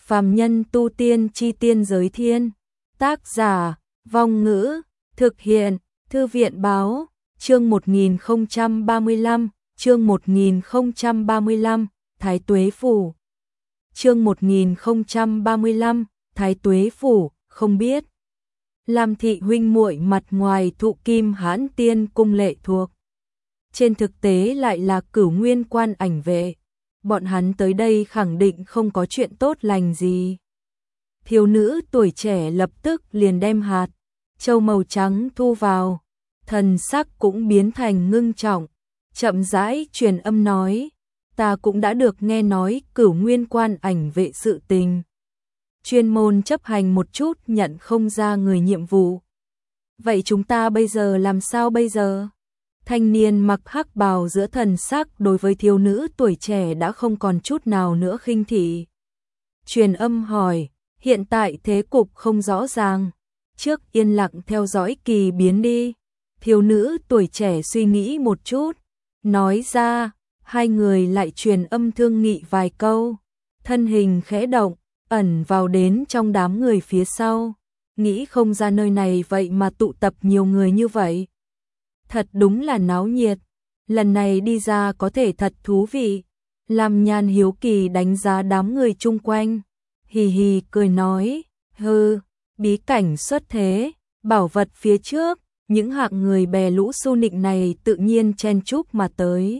Phàm nhân tu tiên chi tiên giới thiên. Tác giả, Vong Ngữ, thực hiện, Thư viện báo, chương 1035, chương 1035, Thái Tuế Phủ. Chương 1035, Thái Tuế Phủ, không biết. Lam thị huynh muội mặt ngoài thụ Kim Hãn Tiên cung lệ thuộc. Trên thực tế lại là Cửu Nguyên Quan ảnh vệ. Bọn hắn tới đây khẳng định không có chuyện tốt lành gì. Thiếu nữ tuổi trẻ lập tức liền đem hạt châu màu trắng thu vào, thần sắc cũng biến thành ngưng trọng, chậm rãi truyền âm nói, ta cũng đã được nghe nói Cửu Nguyên Quan ảnh vệ sự tình. Chuyên môn chấp hành một chút nhận không ra người nhiệm vụ. Vậy chúng ta bây giờ làm sao bây giờ? Thanh niên mặc hắc bào giữa thần sắc đối với thiếu nữ tuổi trẻ đã không còn chút nào nữa khinh thị. Truyền âm hỏi, hiện tại thế cục không rõ ràng, trước yên lặng theo dõi kỳ biến đi. Thiếu nữ tuổi trẻ suy nghĩ một chút, nói ra, hai người lại truyền âm thương nghị vài câu, thân hình khẽ động, ẩn vào đến trong đám người phía sau, nghĩ không ra nơi này vậy mà tụ tập nhiều người như vậy. Thật đúng là náo nhiệt, lần này đi ra có thể thật thú vị. Lam Nhan hiếu kỳ đánh giá đám người chung quanh, hì hì cười nói, hừ, bí cảnh xuất thế, bảo vật phía trước, những hạng người bè lũ su nịnh này tự nhiên chen chúc mà tới.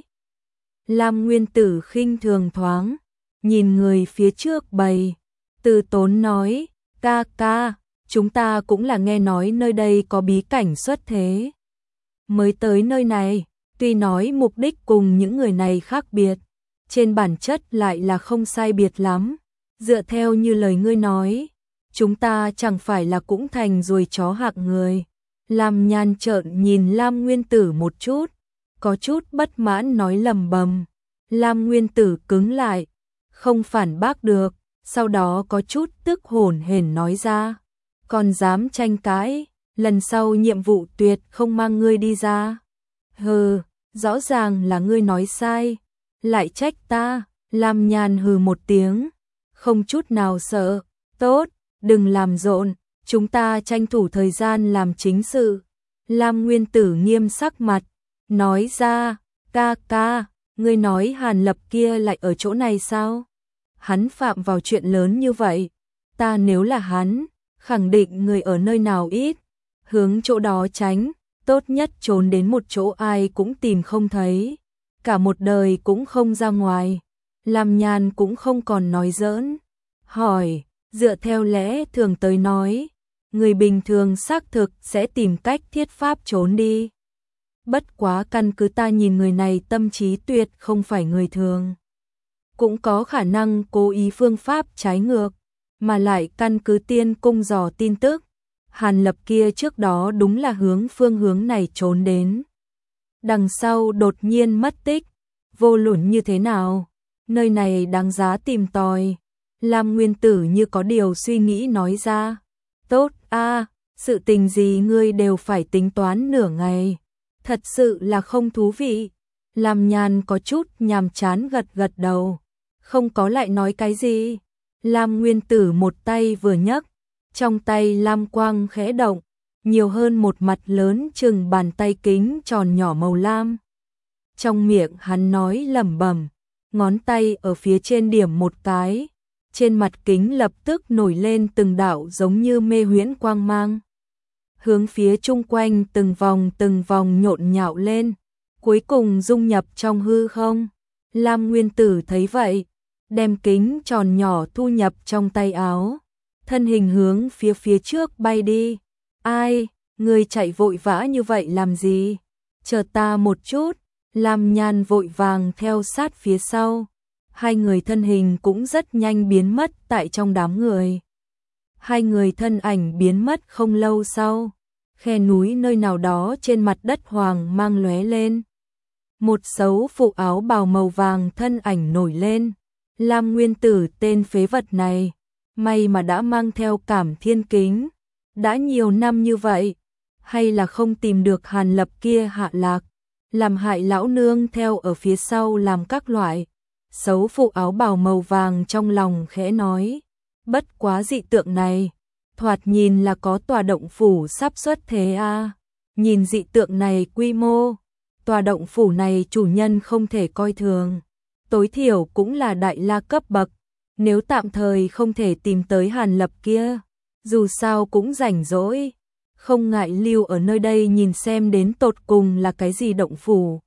Lam Nguyên Tử khinh thường thoáng, nhìn người phía trước bày, từ tốn nói, ca ca, chúng ta cũng là nghe nói nơi đây có bí cảnh xuất thế. Mới tới nơi này, tuy nói mục đích cùng những người này khác biệt, trên bản chất lại là không sai biệt lắm. Dựa theo như lời ngươi nói, chúng ta chẳng phải là cũng thành ruồi chó hạng người. Lam Nhan trợn nhìn Lam Nguyên Tử một chút, có chút bất mãn nói lầm bầm. Lam Nguyên Tử cứng lại, không phản bác được, sau đó có chút tức hổn hển nói ra, còn dám tranh cãi, lần sau nhiệm vụ tuyệt không mang ngươi đi ra. Hừ, rõ ràng là ngươi nói sai, lại trách ta. Lam Nhan hừ một tiếng, không chút nào sợ, tốt, đừng làm rộn, chúng ta tranh thủ thời gian làm chính sự. Lam Nguyên Tử nghiêm sắc mặt, nói ra, ca ca, ngươi nói Hàn Lập kia lại ở chỗ này sao? Hắn phạm vào chuyện lớn như vậy, ta nếu là hắn, khẳng định người ở nơi nào ít, hướng chỗ đó tránh, tốt nhất trốn đến một chỗ ai cũng tìm không thấy, cả một đời cũng không ra ngoài. Lam Nhan cũng không còn nói giỡn, hỏi, dựa theo lẽ thường tới nói, người bình thường xác thực sẽ tìm cách thiết pháp trốn đi. Bất quá căn cứ ta nhìn người này tâm trí tuyệt không phải người thường, cũng có khả năng cố ý phương pháp trái ngược, mà lại căn cứ tiên cung dò tin tức, Hàn Lập kia trước đó đúng là phương hướng này trốn đến. Đằng sau đột nhiên mất tích, vô luận như thế nào, nơi này đáng giá tìm tòi. Lam Nguyên Tử như có điều suy nghĩ nói ra, tốt a, sự tình gì ngươi đều phải tính toán nửa ngày, thật sự là không thú vị. Lam Nhan có chút nhàm chán gật gật đầu, không có lại nói cái gì. Lam Nguyên Tử một tay vừa nhấc, trong tay lam quang khẽ động, nhiều hơn một mặt lớn chừng bàn tay kính tròn nhỏ màu lam. Trong miệng hắn nói lẩm bẩm, ngón tay ở phía trên điểm một cái, trên mặt kính lập tức nổi lên từng đạo giống như mê huyễn quang mang. Hướng phía chung quanh từng vòng nhộn nhạo lên, cuối cùng dung nhập trong hư không. Lam Nguyên Tử thấy vậy, đem kính tròn nhỏ thu nhập trong tay áo, thân hình hướng phía trước bay đi. Ai, người chạy vội vã như vậy làm gì? Chờ ta một chút. Lam Nhan vội vàng theo sát phía sau. Hai người thân hình cũng rất nhanh biến mất tại trong đám người. Hai người thân ảnh biến mất không lâu sau, khe núi nơi nào đó trên mặt đất hoàng mang lóe lên. Một xấu phụ áo bào màu vàng thân ảnh nổi lên. Lam Nguyên Tử tên phế vật này, may mà đã mang theo Cảm Thiên Kính, đã nhiều năm như vậy, hay là không tìm được Hàn Lập kia hạ lạc, làm hại lão nương theo ở phía sau làm các loại. Xấu phụ áo bào màu vàng trong lòng khẽ nói, Bất quá dị tượng này, thoạt nhìn là có tòa động phủ sắp xuất thế a. Nhìn dị tượng này quy mô, tòa động phủ này chủ nhân không thể coi thường, tối thiểu cũng là đại la cấp bậc, nếu tạm thời không thể tìm tới Hàn Lập kia, dù sao cũng rảnh rỗi, không ngại lưu ở nơi đây nhìn xem đến tột cùng là cái gì động phủ.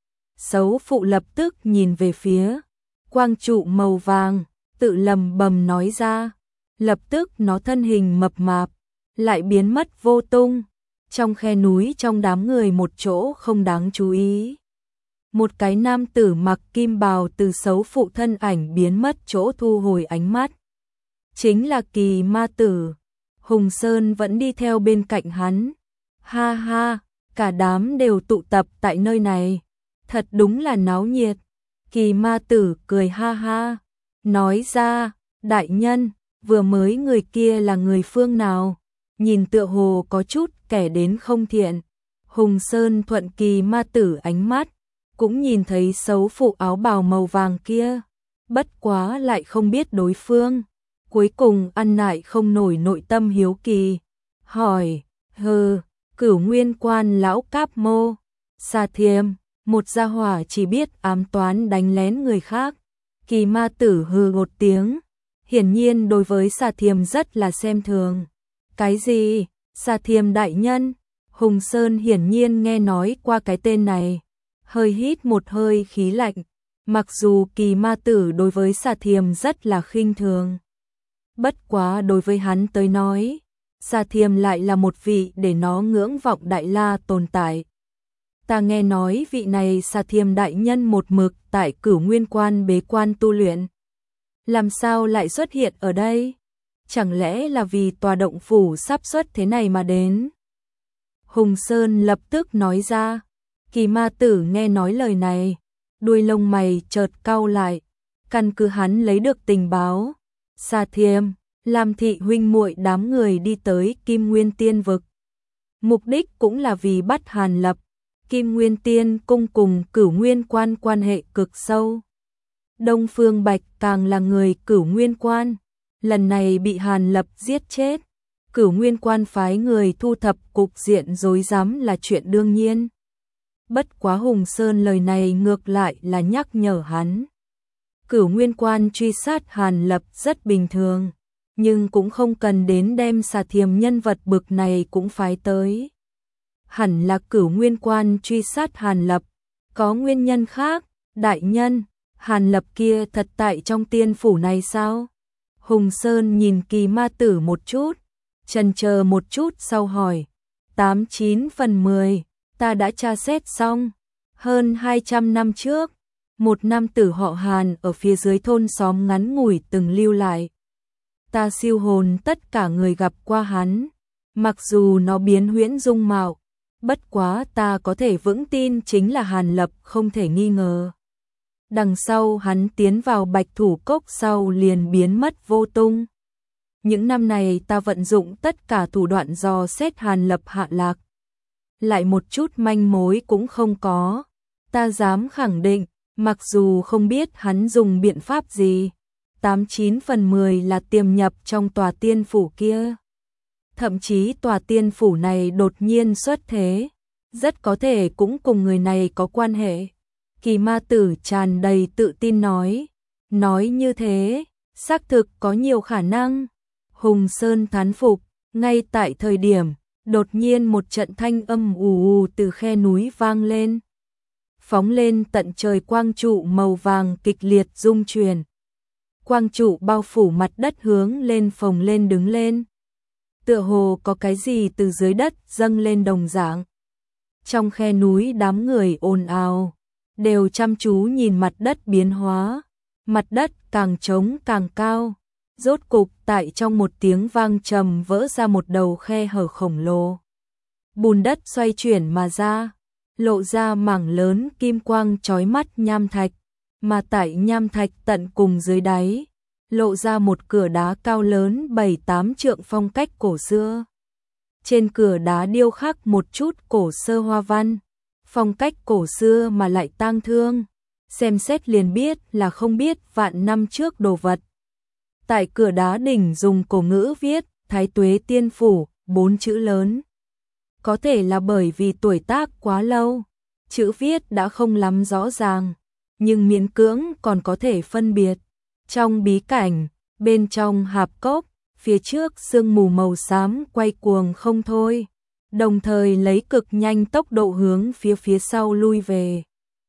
Xấu phụ lập tức nhìn về phía quang trụ màu vàng, tự lầm bầm nói ra, lập tức nó thân hình mập mạp, lại biến mất vô tung, trong khe núi trong đám người một chỗ không đáng chú ý. Một cái nam tử mặc kim bào từ xấu phụ thân ảnh biến mất chỗ thu hồi ánh mắt. Chính là Kỳ Ma Tử. Hùng Sơn vẫn đi theo bên cạnh hắn. Ha ha, cả đám đều tụ tập tại nơi này. Thật đúng là náo nhiệt. Kỳ Ma Tử cười ha ha. Nói ra, đại nhân, vừa mới người kia là người phương nào? Nhìn tựa hồ có chút kẻ đến không thiện. Hùng Sơn thuận Kỳ Ma Tử ánh mắt, cũng nhìn thấy xấu phụ áo bào màu vàng kia. Bất quá lại không biết đối phương. Cuối cùng ăn nại không nổi nội tâm hiếu kỳ. Hỏi, Cửu Nguyên Quan lão Cáp Mô, Xà Thiềm, một gia hỏa chỉ biết ám toán đánh lén người khác. Kỳ Ma Tử hừ một tiếng, hiển nhiên đối với Xà Thiềm rất là xem thường. Cái gì? Xà Thiềm đại nhân? Hùng Sơn hiển nhiên nghe nói qua cái tên này, hơi hít một hơi khí lạnh, mặc dù Kỳ Ma Tử đối với Xà Thiềm rất là khinh thường. Bất quá đối với hắn tới nói, Xà Thiềm lại là một vị để nó ngưỡng vọng đại la tồn tại. Ta nghe nói vị này Xà Thiềm đại nhân một mực tại Cửu Nguyên Quan bế quan tu luyện. Làm sao lại xuất hiện ở đây? Chẳng lẽ là vì tòa động phủ sắp xuất thế này mà đến? Hùng Sơn lập tức nói ra. Kỳ Ma Tử nghe nói lời này, đuôi lông mày chợt cau lại, căn cứ hắn lấy được tình báo. Xà Thiềm, Lam Thị huynh muội đám người đi tới Kim Nguyên Tiên vực. Mục đích cũng là vì bắt Hàn Lập. Kim Nguyên Tiên cung cùng Cửu Nguyên Quan quan hệ cực sâu. Đông Phương Bạch càng là người Cửu Nguyên Quan, lần này bị Hàn Lập giết chết. Cửu Nguyên Quan phái người thu thập cục diện rối rắm là chuyện đương nhiên. Bất quá Hùng Sơn lời này ngược lại là nhắc nhở hắn. Cửu Nguyên Quan truy sát Hàn Lập rất bình thường, nhưng cũng không cần đến đem Xà Thiềm nhân vật bực này cũng phái tới. Hẳn là Cửu Nguyên Quan truy sát Hàn Lập, có nguyên nhân khác, đại nhân, Hàn Lập kia thật tại trong tiên phủ này sao? Hùng Sơn nhìn Kỳ Ma Tử một chút, chần chờ một chút sau hỏi, 89 phần 10, ta đã tra xét xong, hơn 200 năm trước, một nam tử họ Hàn ở phía dưới thôn xóm ngắn ngủi từng lưu lại. Ta siêu hồn tất cả người gặp qua hắn, mặc dù nó biến huyễn dung mạo, bất quá ta có thể vững tin chính là Hàn Lập không thể nghi ngờ. Đằng sau hắn tiến vào Bạch Thủ Cốc sau liền biến mất vô tung. Những năm này ta vận dụng tất cả thủ đoạn dò xét Hàn Lập hạ lạc. Lại một chút manh mối cũng không có. Ta dám khẳng định, mặc dù không biết hắn dùng biện pháp gì, 89 phần 10 là tiềm nhập trong tòa tiên phủ kia. Thậm chí tòa tiên phủ này đột nhiên xuất thế, rất có thể cũng cùng người này có quan hệ. Kỳ Ma Tử tràn đầy tự tin nói như thế, xác thực có nhiều khả năng. Hùng Sơn thán phục, ngay tại thời điểm, đột nhiên một trận thanh âm ù ù từ khe núi vang lên. Phóng lên tận trời quang trụ màu vàng kịch liệt rung chuyển. Quang trụ bao phủ mặt đất hướng lên phồng lên đứng lên. Tựa hồ có cái gì từ dưới đất dâng lên đồng dạng. Trong khe núi đám người ồn ào, đều chăm chú nhìn mặt đất biến hóa. Mặt đất càng trống càng cao. Rốt cục tại trong một tiếng vang trầm vỡ ra một đầu khe hở khổng lồ. Bùn đất xoay chuyển mà ra, lộ ra mảng lớn kim quang chói mắt nham thạch, mà tại nham thạch tận cùng dưới đáy, lộ ra một cửa đá cao lớn 7-8 trượng phong cách cổ xưa. Trên cửa đá điêu khắc một chút cổ sơ hoa văn, phong cách cổ xưa mà lại tang thương, xem xét liền biết là không biết vạn năm trước đồ vật. Tại cửa đá đỉnh dùng cổ ngữ viết Thái Tuế Tiên Phủ, 4 chữ lớn. Có thể là bởi vì tuổi tác quá lâu, chữ viết đã không lắm rõ ràng, nhưng miễn cưỡng còn có thể phân biệt. Trong bí cảnh, bên trong hạp cốc, phía trước sương mù màu xám quay cuồng không thôi, đồng thời lấy cực nhanh tốc độ hướng phía sau lui về.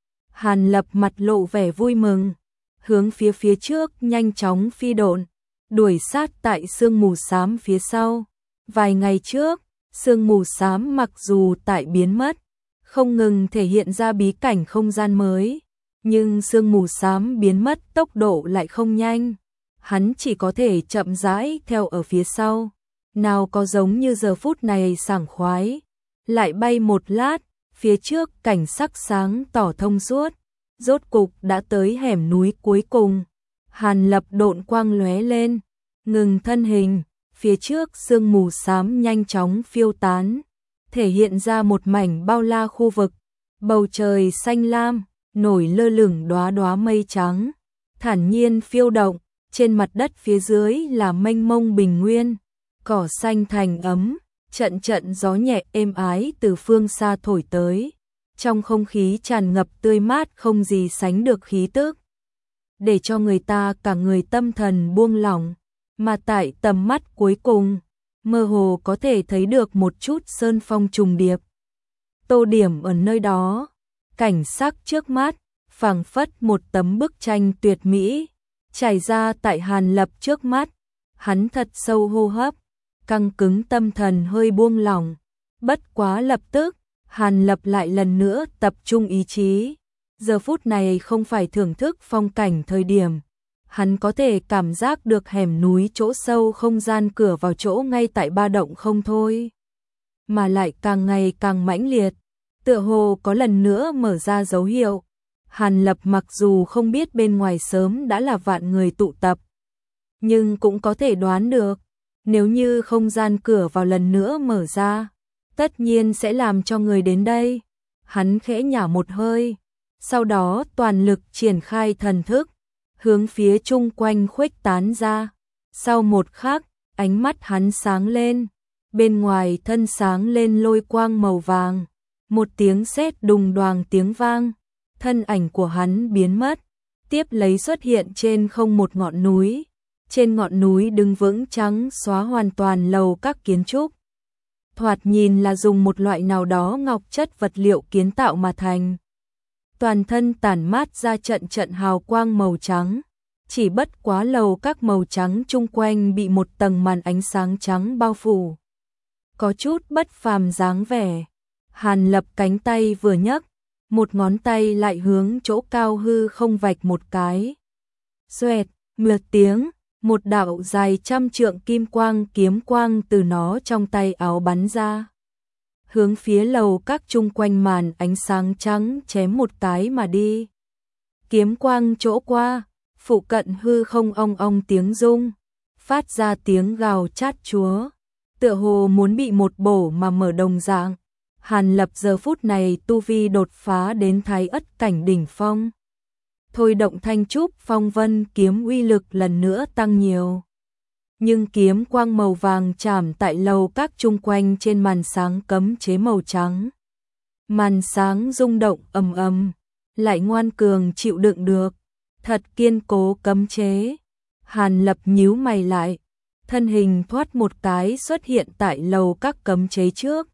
Hàn Lập mặt lộ vẻ vui mừng, hướng phía trước nhanh chóng phi độn, đuổi sát tại sương mù xám phía sau. Vài ngày trước, sương mù xám mặc dù tại biến mất, không ngừng thể hiện ra bí cảnh không gian mới, nhưng sương mù xám biến mất tốc độ lại không nhanh. Hắn chỉ có thể chậm rãi theo ở phía sau, nào có giống như giờ phút này sảng khoái. Lại bay một lát, phía trước cảnh sắc sáng tỏ thông suốt, rốt cục đã tới hẻm núi cuối cùng. Hàn Lập độn quang lóe lên, ngừng thân hình, phía trước sương mù xám nhanh chóng phiêu tán, thể hiện ra một mảnh bao la khu vực, bầu trời xanh lam, nổi lơ lửng đóa đóa mây trắng, thản nhiên phiêu động, trên mặt đất phía dưới là mênh mông bình nguyên, cỏ xanh thành ấm, trận trận gió nhẹ êm ái từ phương xa thổi tới, trong không khí tràn ngập tươi mát không gì sánh được khí tức, để cho người ta cả người tâm thần buông lỏng, mà tại tầm mắt cuối cùng, mơ hồ có thể thấy được một chút sơn phong trùng điệp. Tô điểm ở nơi đó, cảnh sắc trước mắt, phảng phất một tấm bức tranh tuyệt mỹ, trải ra tại Hàn Lập trước mắt. Hắn thật sâu hô hấp, căng cứng tâm thần hơi buông lỏng. Bất quá lập tức, Hàn Lập lại lần nữa tập trung ý chí. Giờ phút này không phải thưởng thức phong cảnh thời điểm. Hắn có thể cảm giác được hẻm núi chỗ sâu không gian cửa vào chỗ ngay tại ba động không thôi, mà lại càng ngày càng mãnh liệt, tựa hồ có lần nữa mở ra dấu hiệu. Hàn Lập mặc dù không biết bên ngoài sớm đã là vạn người tụ tập, nhưng cũng có thể đoán được, nếu như không gian cửa vào lần nữa mở ra, tất nhiên sẽ làm cho người đến đây. Hắn khẽ nhả một hơi, sau đó toàn lực triển khai thần thức, hướng phía chung quanh khuếch tán ra. Sau một khắc, ánh mắt hắn sáng lên, bên ngoài thân sáng lên lôi quang màu vàng, một tiếng sét đùng đoàng tiếng vang, thân ảnh của hắn biến mất, tiếp lấy xuất hiện trên không một ngọn núi. Trên ngọn núi đứng vững trắng xóa hoàn toàn lầu các kiến trúc, thoạt nhìn là dùng một loại nào đó ngọc chất vật liệu kiến tạo mà thành. Toàn thân tản mát ra trận trận hào quang màu trắng, chỉ bất quá lầu các màu trắng chung quanh bị một tầng màn ánh sáng trắng bao phủ, có chút bất phàm dáng vẻ. Hàn Lập cánh tay vừa nhấc, một ngón tay lại hướng chỗ cao hư không vạch một cái. Xoẹt, mượt tiếng, một đạo dài trăm trượng kim quang kiếm quang từ nó trong tay áo bắn ra, hướng phía lầu các chung quanh màn ánh sáng trắng chém một cái mà đi. Kiếm quang chỗ qua, phụ cận hư không ong ong tiếng rung, phát ra tiếng gào chát chúa, tựa hồ muốn bị một bổ mà mở đồng dạng. Hàn Lập giờ phút này tu vi đột phá đến Thái Ất cảnh đỉnh phong, thôi động Thanh Trúc Phong Vân kiếm uy lực lần nữa tăng nhiều. Nhưng kiếm quang màu vàng chạm tại lầu các chung quanh trên màn sáng cấm chế màu trắng. Màn sáng rung động ầm ầm, lại ngoan cường chịu đựng được, thật kiên cố cấm chế. Hàn Lập nhíu mày lại, thân hình thoát một cái xuất hiện tại lầu các cấm chế trước,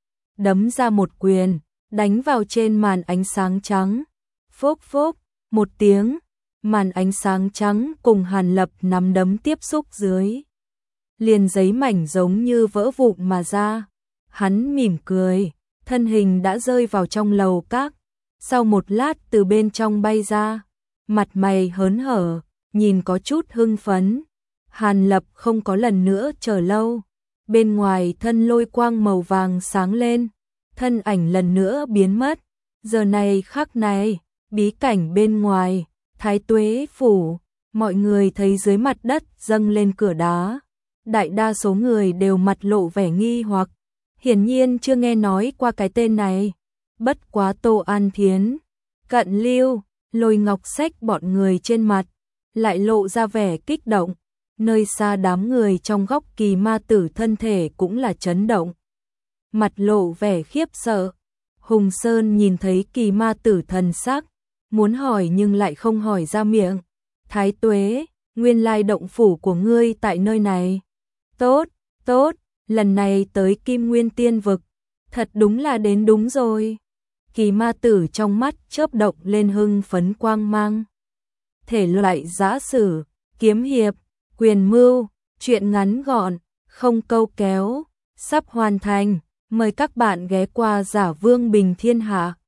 đấm ra một quyền, đánh vào trên màn ánh sáng trắng. Phốc phốc, một tiếng, màn ánh sáng trắng cùng Hàn Lập nắm đấm tiếp xúc dưới, liền giấy mảnh giống như vỡ vụn mà ra. Hắn mỉm cười, thân hình đã rơi vào trong lầu các, sau một lát từ bên trong bay ra, mặt mày hớn hở, nhìn có chút hưng phấn. Hàn Lập không có lần nữa chờ lâu, bên ngoài thân lôi quang màu vàng sáng lên, thân ảnh lần nữa biến mất. Giờ này khắc này, bí cảnh bên ngoài, Thái Tuế phủ, mọi người thấy dưới mặt đất dâng lên cửa đá. Đại đa số người đều mặt lộ vẻ nghi hoặc, hiển nhiên chưa nghe nói qua cái tên này. Bất quá Tô An Thiến, Cận Lưu, Lôi Ngọc Sách bọn người trên mặt lại lộ ra vẻ kích động. Nơi xa đám người trong góc Kỳ Ma Tử thân thể cũng là chấn động. Mặt lộ vẻ khiếp sợ. Hùng Sơn nhìn thấy Kỳ Ma Tử thần sắc, muốn hỏi nhưng lại không hỏi ra miệng. Thái Tuế, nguyên lai động phủ của ngươi tại nơi này. Tốt, tốt, lần này tới Kim Nguyên Tiên Vực, thật đúng là đến đúng rồi. Kỳ Ma Tử trong mắt chớp động lên hưng phấn quang mang. Thể loại giã sử, kiếm hiệp, quyền mưu, truyện ngắn gọn, không câu kéo, sắp hoàn thành. Mời các bạn ghé qua Giả Vương Bình Thiên Hạ.